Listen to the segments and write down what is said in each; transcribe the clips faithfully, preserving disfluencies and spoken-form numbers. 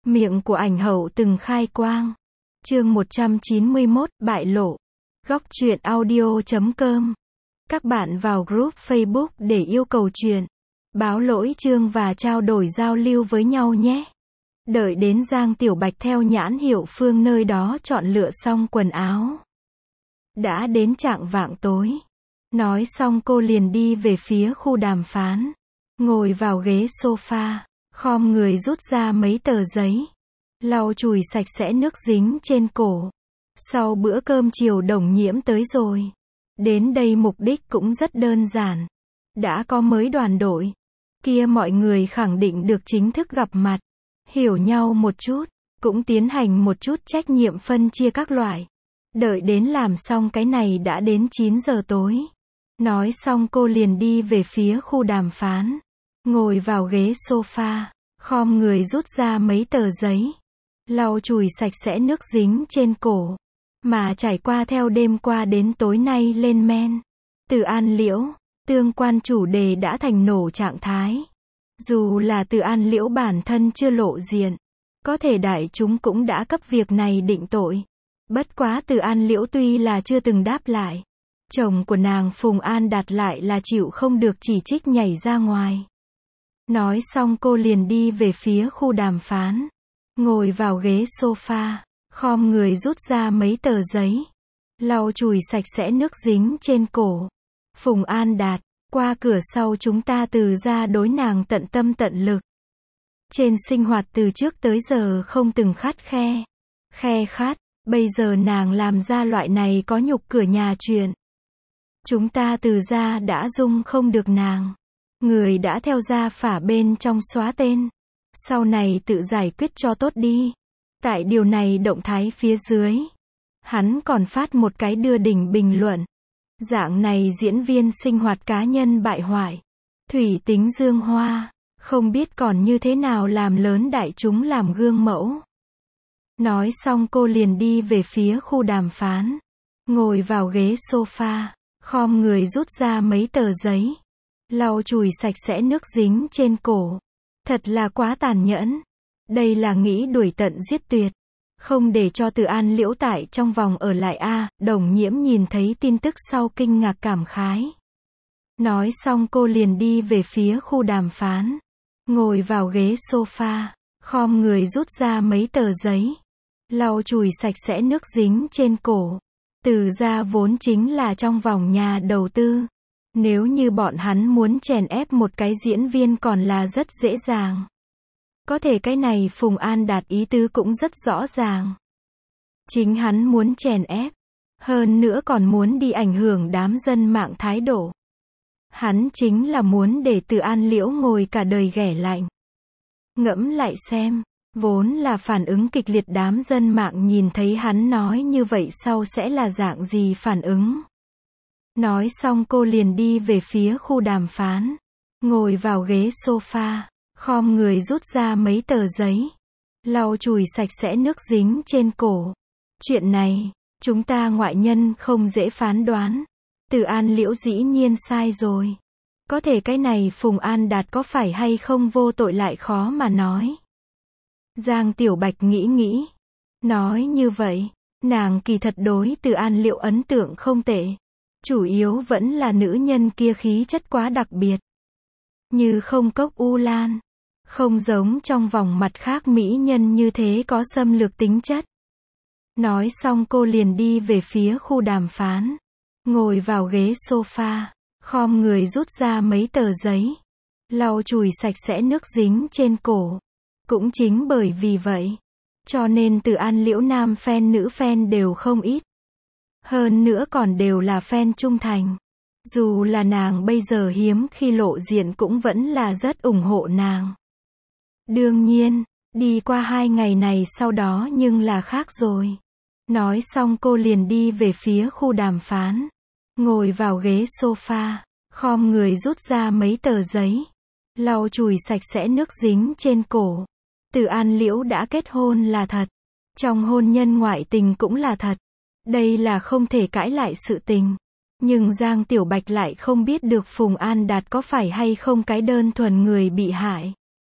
Miệng của ảnh hậu từng khai quang. Chương một trăm chín mươi mốt, bại lộ. Góc truyện audio chấm com. Các bạn vào group Facebook để yêu cầu truyện, báo lỗi chương và trao đổi giao lưu với nhau nhé. Đợi đến Giang Tiểu Bạch theo nhãn hiệu Phương nơi đó chọn lựa xong quần áo. Đã đến chạng vạng tối. Nói xong cô liền đi về phía khu đàm phán. Ngồi vào ghế sofa, khom người rút ra mấy tờ giấy. Lau chùi sạch sẽ nước dính trên cổ. Sau bữa cơm chiều Đồng Nhiễm tới rồi. Đến đây mục đích cũng rất đơn giản. Đã có mới đoàn đội. Kia mọi người khẳng định được chính thức gặp mặt. Hiểu nhau một chút. Cũng tiến hành một chút trách nhiệm phân chia các loại. Đợi đến làm xong cái này đã đến chín giờ tối. Nói xong cô liền đi về phía khu đàm phán. Ngồi vào ghế sofa, khom người rút ra mấy tờ giấy. Lau chùi sạch sẽ nước dính trên cổ. Mà trải qua theo đêm qua đến tối nay lên men. Từ An Liễu, tương quan chủ đề đã thành nổ trạng thái. Dù là Từ An Liễu bản thân chưa lộ diện. Có thể đại chúng cũng đã cấp việc này định tội. Bất quá Từ An Liễu tuy là chưa từng đáp lại. Chồng của nàng Phùng An Đạt lại là chịu không được chỉ trích nhảy ra ngoài. Nói xong cô liền đi về phía khu đàm phán. Ngồi vào ghế sofa, khom người rút ra mấy tờ giấy. Lau chùi sạch sẽ nước dính trên cổ. Phùng An Đạt, qua cửa sau chúng ta từ ra đối nàng tận tâm tận lực. Trên sinh hoạt từ trước tới giờ không từng khắt khe. Khe khát, bây giờ nàng làm ra loại này có nhục cửa nhà chuyện. Chúng ta từ ra đã dung không được nàng. Người đã theo gia phả bên trong xóa tên. Sau này tự giải quyết cho tốt đi. Tại điều này động thái phía dưới. Hắn còn phát một cái đưa đỉnh bình luận. Dạng này diễn viên sinh hoạt cá nhân bại hoại. Thủy tính dương hoa. Không biết còn như thế nào làm lớn đại chúng làm gương mẫu. Nói xong cô liền đi về phía khu đàm phán. Ngồi vào ghế sofa. Khom người rút ra mấy tờ giấy. Lau chùi sạch sẽ nước dính trên cổ. Thật là quá tàn nhẫn. Đây là nghĩ đuổi tận giết tuyệt. Không để cho Từ An Liễu tại trong vòng ở lại a. À, Đồng Nhiễm nhìn thấy tin tức sau kinh ngạc cảm khái. Nói xong cô liền đi về phía khu đàm phán. Ngồi vào ghế sofa. Khom người rút ra mấy tờ giấy. Lau chùi sạch sẽ nước dính trên cổ. Từ ra vốn chính là trong vòng nhà đầu tư. Nếu như bọn hắn muốn chèn ép một cái diễn viên còn là rất dễ dàng. Có thể cái này Phùng An Đạt ý tứ cũng rất rõ ràng. Chính hắn muốn chèn ép. Hơn nữa còn muốn đi ảnh hưởng đám dân mạng thái độ. Hắn chính là muốn để Từ An Liễu ngồi cả đời ghẻ lạnh. Ngẫm lại xem. Vốn là phản ứng kịch liệt đám dân mạng nhìn thấy hắn nói như vậy sau sẽ là dạng gì phản ứng. Nói xong cô liền đi về phía khu đàm phán. Ngồi vào ghế sofa. Khom người rút ra mấy tờ giấy. Lau chùi sạch sẽ nước dính trên cổ. Chuyện này, chúng ta ngoại nhân không dễ phán đoán. Từ An Liễu dĩ nhiên sai rồi. Có thể cái này Phùng An Đạt có phải hay không vô tội lại khó mà nói. Giang Tiểu Bạch nghĩ nghĩ. Nói như vậy, nàng kỳ thật đối Từ An Liễu ấn tượng không tệ. Chủ yếu vẫn là nữ nhân kia khí chất quá đặc biệt. Như không cốc U Lan. Không giống trong vòng mặt khác mỹ nhân như thế có xâm lược tính chất. Nói xong cô liền đi về phía khu đàm phán. Ngồi vào ghế sofa. Khom người rút ra mấy tờ giấy. Lau chùi sạch sẽ nước dính trên cổ. Cũng chính bởi vì vậy. Cho nên Từ An Liễu nam fan nữ fan đều không ít. Hơn nữa còn đều là fan trung thành. Dù là nàng bây giờ hiếm khi lộ diện cũng vẫn là rất ủng hộ nàng. Đương nhiên, đi qua hai ngày này sau đó nhưng là khác rồi. Nói xong cô liền đi về phía khu đàm phán. Ngồi vào ghế sofa. Khom người rút ra mấy tờ giấy. Lau chùi sạch sẽ nước dính trên cổ. Từ An Liễu đã kết hôn là thật. Trong hôn nhân ngoại tình cũng là thật. Đây là không thể cãi lại sự tình. Nhưng Giang Tiểu Bạch lại không biết được Phùng An Đạt có phải hay không cái đơn thuần người bị hại.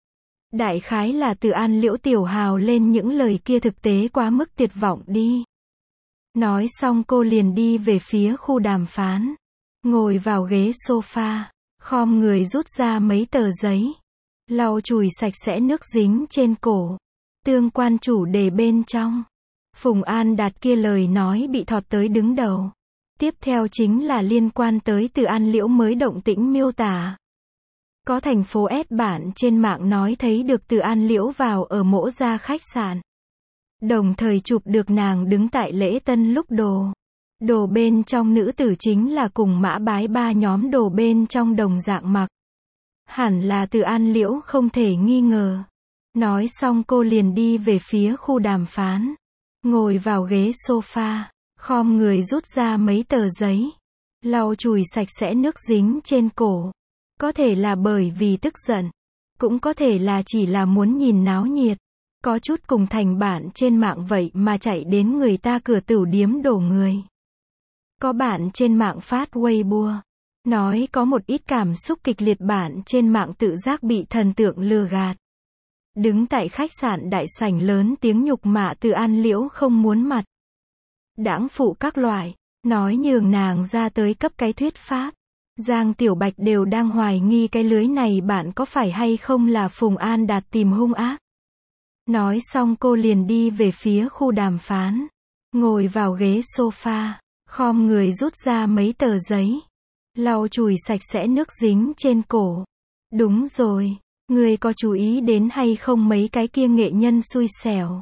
Đại khái là Từ An Liễu tiểu hào lên những lời kia thực tế quá mức tuyệt vọng đi. Nói xong cô liền đi về phía khu đàm phán. Ngồi vào ghế sofa, khom người rút ra mấy tờ giấy. Lau chùi sạch sẽ nước dính trên cổ. Tương quan chủ đề bên trong. Phùng An Đạt kia lời nói bị thọt tới đứng đầu. Tiếp theo chính là liên quan tới Từ An Liễu mới động tĩnh miêu tả. Có thành phố S bản trên mạng nói thấy được Từ An Liễu vào ở mỗ gia khách sạn. Đồng thời chụp được nàng đứng tại lễ tân lúc đồ. Đồ bên trong nữ tử chính là cùng Mã Bái ba nhóm đồ bên trong đồng dạng mặc. Hẳn là Từ An Liễu không thể nghi ngờ. Nói xong cô liền đi về phía khu đàm phán. Ngồi vào ghế sofa, khom người rút ra mấy tờ giấy. Lau chùi sạch sẽ nước dính trên cổ. Có thể là bởi vì tức giận. Cũng có thể là chỉ là muốn nhìn náo nhiệt. Có chút cùng thành bạn trên mạng vậy mà chạy đến người ta cửa tửu điếm đổ người. Có bạn trên mạng phát Weibo. Nói có một ít cảm xúc kịch liệt, bạn trên mạng tự giác bị thần tượng lừa gạt. Đứng tại khách sạn đại sảnh lớn tiếng nhục mạ Từ An Liễu không muốn mặt. Đãng phụ các loại. Nói nhường nàng ra tới cấp cái thuyết pháp. Giang Tiểu Bạch đều đang hoài nghi cái lưới này bạn có phải hay không là Phùng An Đạt tìm hung ác. Nói xong cô liền đi về phía khu đàm phán. Ngồi vào ghế sofa, khom người rút ra mấy tờ giấy. Lau chùi sạch sẽ nước dính trên cổ. Đúng rồi, người có chú ý đến hay không mấy cái kia nghệ nhân xui xẻo.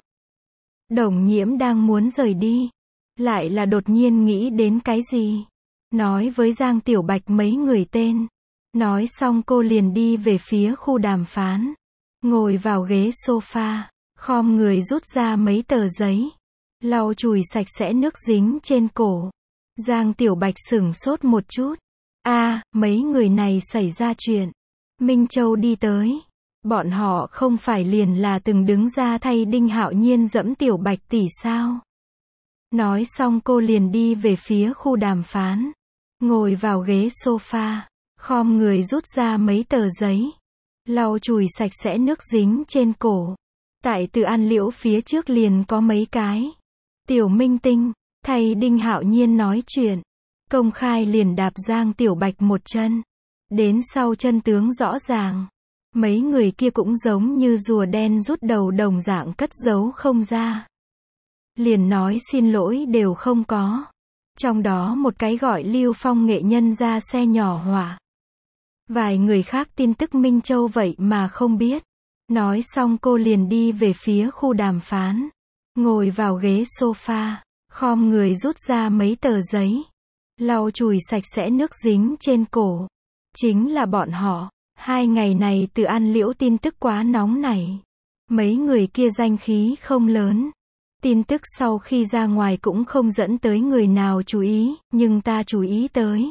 Đồng Nhiễm đang muốn rời đi. Lại là đột nhiên nghĩ đến cái gì. Nói với Giang Tiểu Bạch mấy người tên. Nói xong cô liền đi về phía khu đàm phán. Ngồi vào ghế sofa, khom người rút ra mấy tờ giấy. Lau chùi sạch sẽ nước dính trên cổ. Giang Tiểu Bạch sửng sốt một chút. a à, mấy người này xảy ra chuyện. Minh Châu đi tới. Bọn họ không phải liền là từng đứng ra thay Đinh Hạo Nhiên dẫm Tiểu Bạch tỷ sao? Nói xong cô liền đi về phía khu đàm phán. Ngồi vào ghế sofa, khom người rút ra mấy tờ giấy. Lau chùi sạch sẽ nước dính trên cổ. Tại Từ An Liễu phía trước liền có mấy cái tiểu minh tinh, thay Đinh Hạo Nhiên nói chuyện. Công khai liền đạp Giang Tiểu Bạch một chân. Đến sau chân tướng rõ ràng. Mấy người kia cũng giống như rùa đen rút đầu đồng dạng cất giấu không ra. Liền nói xin lỗi đều không có. Trong đó một cái gọi Lưu Phong nghệ nhân ra xe nhỏ hỏa. Vài người khác tin tức Minh Châu vậy mà không biết. Nói xong cô liền đi về phía khu đàm phán. Ngồi vào ghế sofa, khom người rút ra mấy tờ giấy. Lau chùi sạch sẽ nước dính trên cổ. Chính là bọn họ. Hai ngày này Từ An Liễu tin tức quá nóng nảy. Mấy người kia danh khí không lớn. Tin tức sau khi ra ngoài cũng không dẫn tới người nào chú ý, nhưng ta chú ý tới.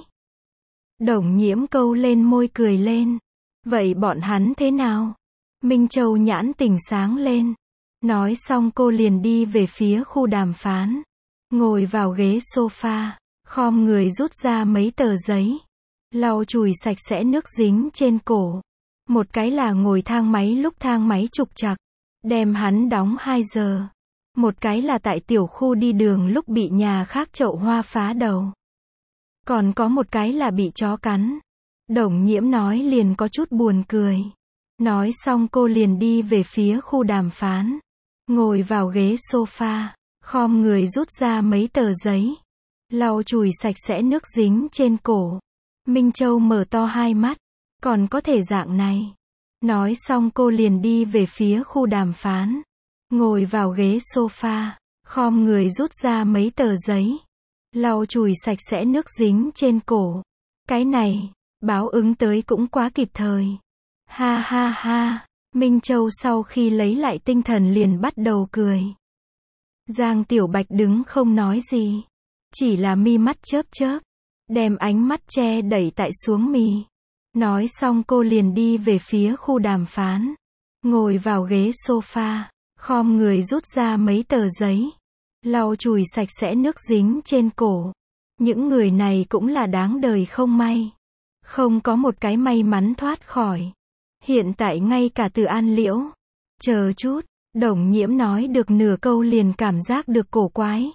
Đồng Nhiễm câu lên môi cười lên. Vậy bọn hắn thế nào? Minh Châu nhãn tỉnh sáng lên. Nói xong cô liền đi về phía khu đàm phán. Ngồi vào ghế sofa, khom người rút ra mấy tờ giấy. Lau chùi sạch sẽ nước dính trên cổ. Một cái là ngồi thang máy lúc thang máy trục trặc. Đem hắn đóng hai giờ. Một cái là tại tiểu khu đi đường lúc bị nhà khác chậu hoa phá đầu. Còn có một cái là bị chó cắn. Đồng Nhiễm nói liền có chút buồn cười. Nói xong cô liền đi về phía khu đàm phán. Ngồi vào ghế sofa, khom người rút ra mấy tờ giấy. Lau chùi sạch sẽ nước dính trên cổ. Minh Châu mở to hai mắt. Còn có thể dạng này. Nói xong cô liền đi về phía khu đàm phán. Ngồi vào ghế sofa, khom người rút ra mấy tờ giấy. Lau chùi sạch sẽ nước dính trên cổ. Cái này, báo ứng tới cũng quá kịp thời. Ha ha ha, Minh Châu sau khi lấy lại tinh thần liền bắt đầu cười. Giang Tiểu Bạch đứng không nói gì. Chỉ là mi mắt chớp chớp. Đem ánh mắt che đẩy tại xuống mi. Nói xong cô liền đi về phía khu đàm phán. Ngồi vào ghế sofa. Khom người rút ra mấy tờ giấy. Lau chùi sạch sẽ nước dính trên cổ. Những người này cũng là đáng đời không may. Không có một cái may mắn thoát khỏi. Hiện tại ngay cả Từ An Liễu. Chờ chút, Đồng Nhiễm nói được nửa câu liền cảm giác được cổ quái.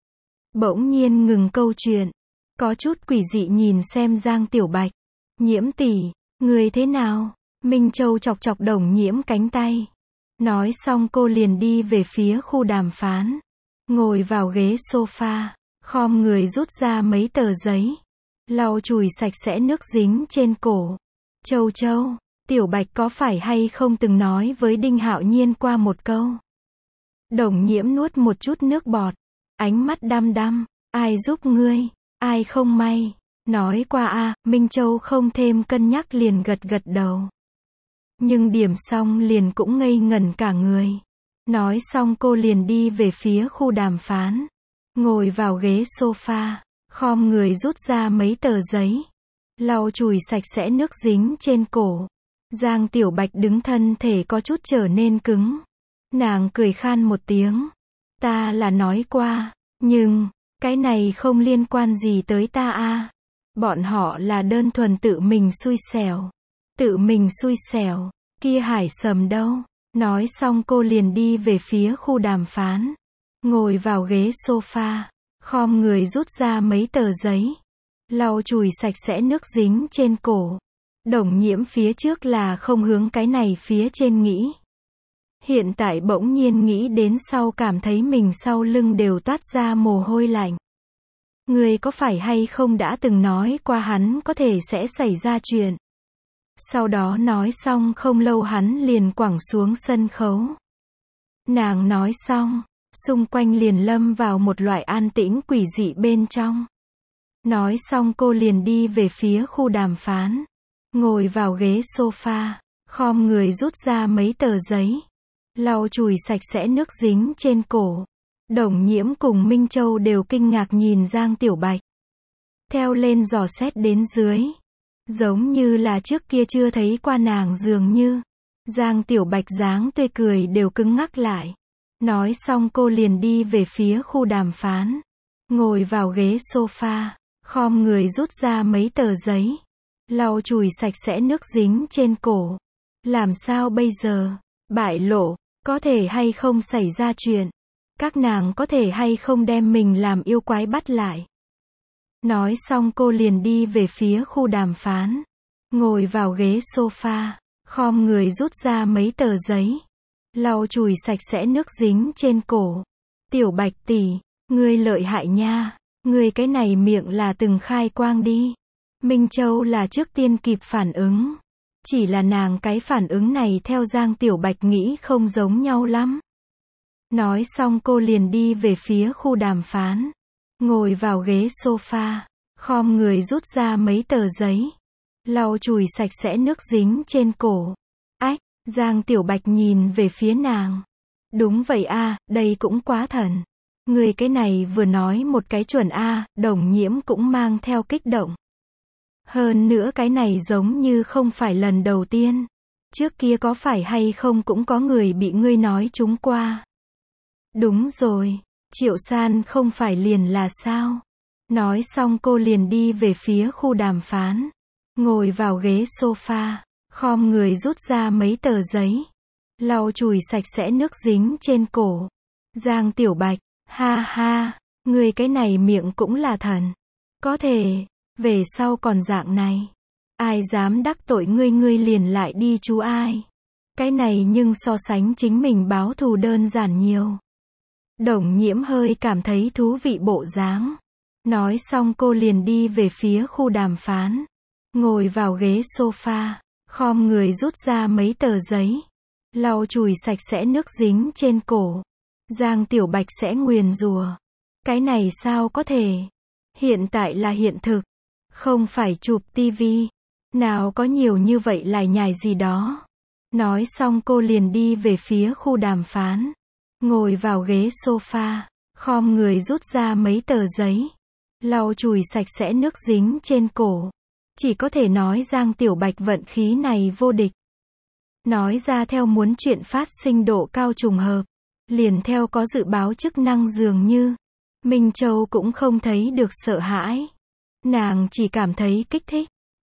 Bỗng nhiên ngừng câu chuyện. Có chút quỷ dị nhìn xem Giang Tiểu Bạch. Nhiễm tỷ, người thế nào? Minh Châu chọc chọc Đồng Nhiễm cánh tay. Nói xong cô liền đi về phía khu đàm phán. Ngồi vào ghế sofa, khom người rút ra mấy tờ giấy. Lau chùi sạch sẽ nước dính trên cổ. Châu Châu, Tiểu Bạch có phải hay không từng nói với Đinh Hạo Nhiên qua một câu? Đồng Nhiễm nuốt một chút nước bọt. Ánh mắt đăm đăm. Ai giúp ngươi? Ai không may? Nói qua a. Minh Châu không thêm cân nhắc liền gật gật đầu. Nhưng điểm xong liền cũng ngây ngẩn cả người. Nói xong cô liền đi về phía khu đàm phán. Ngồi vào ghế sofa, khom người rút ra mấy tờ giấy. Lau chùi sạch sẽ nước dính trên cổ. Giang Tiểu Bạch đứng thân thể có chút trở nên cứng. Nàng cười khan một tiếng. Ta là nói qua, nhưng, cái này không liên quan gì tới ta a. Bọn họ là đơn thuần tự mình xui xẻo. Tự mình xui xẻo, kia Hải Sầm đâu? Nói xong cô liền đi về phía khu đàm phán. Ngồi vào ghế sofa, khom người rút ra mấy tờ giấy. Lau chùi sạch sẽ nước dính trên cổ. Đồng Nhiễm phía trước là không hướng cái này phía trên nghĩ. Hiện tại bỗng nhiên nghĩ đến sau cảm thấy mình sau lưng đều toát ra mồ hôi lạnh. Người có phải hay không đã từng nói qua hắn có thể sẽ xảy ra chuyện. Sau đó nói xong không lâu hắn liền quẳng xuống sân khấu. Nàng nói xong, xung quanh liền lâm vào một loại an tĩnh quỷ dị bên trong. Nói xong cô liền đi về phía khu đàm phán. Ngồi vào ghế sofa, khom người rút ra mấy tờ giấy. Lau chùi sạch sẽ nước dính trên cổ. Đồng Nhiễm cùng Minh Châu đều kinh ngạc nhìn Giang Tiểu Bạch. Theo lên dò xét đến dưới. Giống như là trước kia chưa thấy qua nàng dường như. Giang Tiểu Bạch dáng tươi cười đều cứng ngắc lại. Nói xong cô liền đi về phía khu đàm phán. Ngồi vào ghế sofa, khom người rút ra mấy tờ giấy. Lau chùi sạch sẽ nước dính trên cổ. Làm sao bây giờ? Bại lộ, có thể hay không xảy ra chuyện? Các nàng có thể hay không đem mình làm yêu quái bắt lại? Nói xong cô liền đi về phía khu đàm phán. Ngồi vào ghế sofa, khom người rút ra mấy tờ giấy. Lau chùi sạch sẽ nước dính trên cổ. Tiểu Bạch tỷ, ngươi lợi hại nha. Ngươi cái này miệng là từng khai quang đi. Minh Châu là trước tiên kịp phản ứng. Chỉ là nàng cái phản ứng này theo Giang Tiểu Bạch nghĩ không giống nhau lắm. Nói xong cô liền đi về phía khu đàm phán. Ngồi vào ghế sofa, khom người rút ra mấy tờ giấy. Lau chùi sạch sẽ nước dính trên cổ. Ách, Giang Tiểu Bạch nhìn về phía nàng. Đúng vậy a, đây cũng quá thần. Người cái này vừa nói một cái chuẩn a, Đồng Nhiễm cũng mang theo kích động. Hơn nữa cái này giống như không phải lần đầu tiên. Trước kia có phải hay không cũng có người bị ngươi nói trúng qua. Đúng rồi, Triệu San không phải liền là sao? Nói xong cô liền đi về phía khu đàm phán. Ngồi vào ghế sofa, khom người rút ra mấy tờ giấy. Lau chùi sạch sẽ nước dính trên cổ. Giang Tiểu Bạch, ha ha, ngươi cái này miệng cũng là thần. Có thể, về sau còn dạng này. Ai dám đắc tội ngươi ngươi liền lại đi chú ai. Cái này nhưng so sánh chính mình báo thù đơn giản nhiều. Đồng Nhiễm hơi cảm thấy thú vị bộ dáng. Nói xong cô liền đi về phía khu đàm phán. Ngồi vào ghế sofa, khom người rút ra mấy tờ giấy. Lau chùi sạch sẽ nước dính trên cổ. Giang Tiểu Bạch sẽ nguyền rủa. Cái này sao có thể? Hiện tại là hiện thực. Không phải chụp tivi. Nào có nhiều như vậy lải nhải gì đó. Nói xong cô liền đi về phía khu đàm phán. Ngồi vào ghế sofa, khom người rút ra mấy tờ giấy. Lau chùi sạch sẽ nước dính trên cổ. Chỉ có thể nói Giang Tiểu Bạch vận khí này vô địch. Nói ra theo muốn chuyện phát sinh độ cao trùng hợp. Liền theo có dự báo chức năng dường như. Minh Châu cũng không thấy được sợ hãi. Nàng chỉ cảm thấy kích thích.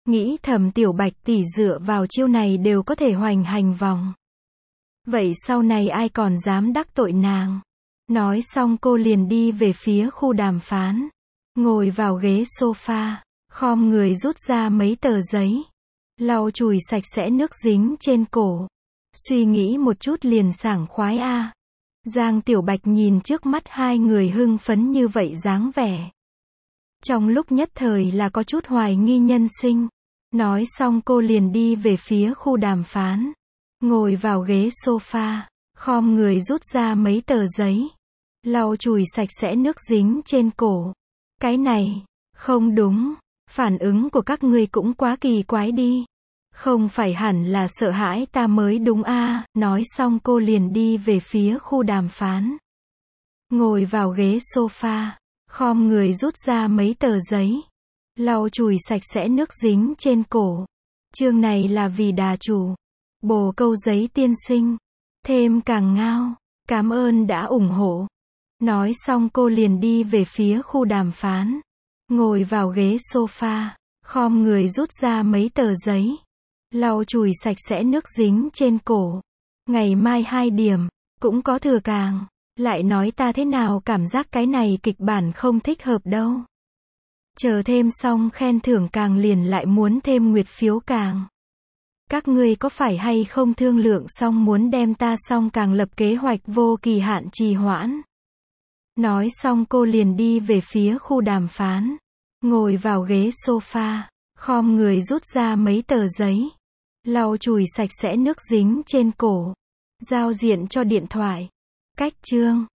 Nghĩ thầm Tiểu Bạch tỷ dựa vào chiêu này đều có thể hoành hành vòng. Vậy sau này ai còn dám đắc tội nàng? Nói xong cô liền đi về phía khu đàm phán. Ngồi vào ghế sofa, khom người rút ra mấy tờ giấy. Lau chùi sạch sẽ nước dính trên cổ. Suy nghĩ một chút liền sảng khoái a. À. Giang Tiểu Bạch nhìn trước mắt hai người hưng phấn như vậy dáng vẻ. Trong lúc nhất thời là có chút hoài nghi nhân sinh. Nói xong cô liền đi về phía khu đàm phán. Ngồi vào ghế sofa, khom người rút ra mấy tờ giấy. Lau chùi sạch sẽ nước dính trên cổ. Cái này, không đúng. Phản ứng của các ngươi cũng quá kỳ quái đi. Không phải hẳn là sợ hãi ta mới đúng a. À. Nói xong cô liền đi về phía khu đàm phán. Ngồi vào ghế sofa, khom người rút ra mấy tờ giấy. Lau chùi sạch sẽ nước dính trên cổ. Chương này là vì đà chủ. Bồ Câu Giấy tiên sinh. Thêm càng ngao. Cảm ơn đã ủng hộ. Nói xong cô liền đi về phía khu đàm phán. Ngồi vào ghế sofa, khom người rút ra mấy tờ giấy. Lau chùi sạch sẽ nước dính trên cổ. Ngày mai hai điểm, cũng có thừa càng. Lại nói ta thế nào cảm giác cái này kịch bản không thích hợp đâu. Chờ thêm xong khen thưởng càng liền lại muốn thêm nguyệt phiếu càng. Các ngươi có phải hay không thương lượng xong muốn đem ta xong càng lập kế hoạch vô kỳ hạn trì hoãn. Nói xong cô liền đi về phía khu đàm phán. Ngồi vào ghế sofa, khom người rút ra mấy tờ giấy. Lau chùi sạch sẽ nước dính trên cổ. Giao diện cho điện thoại. Cách chương.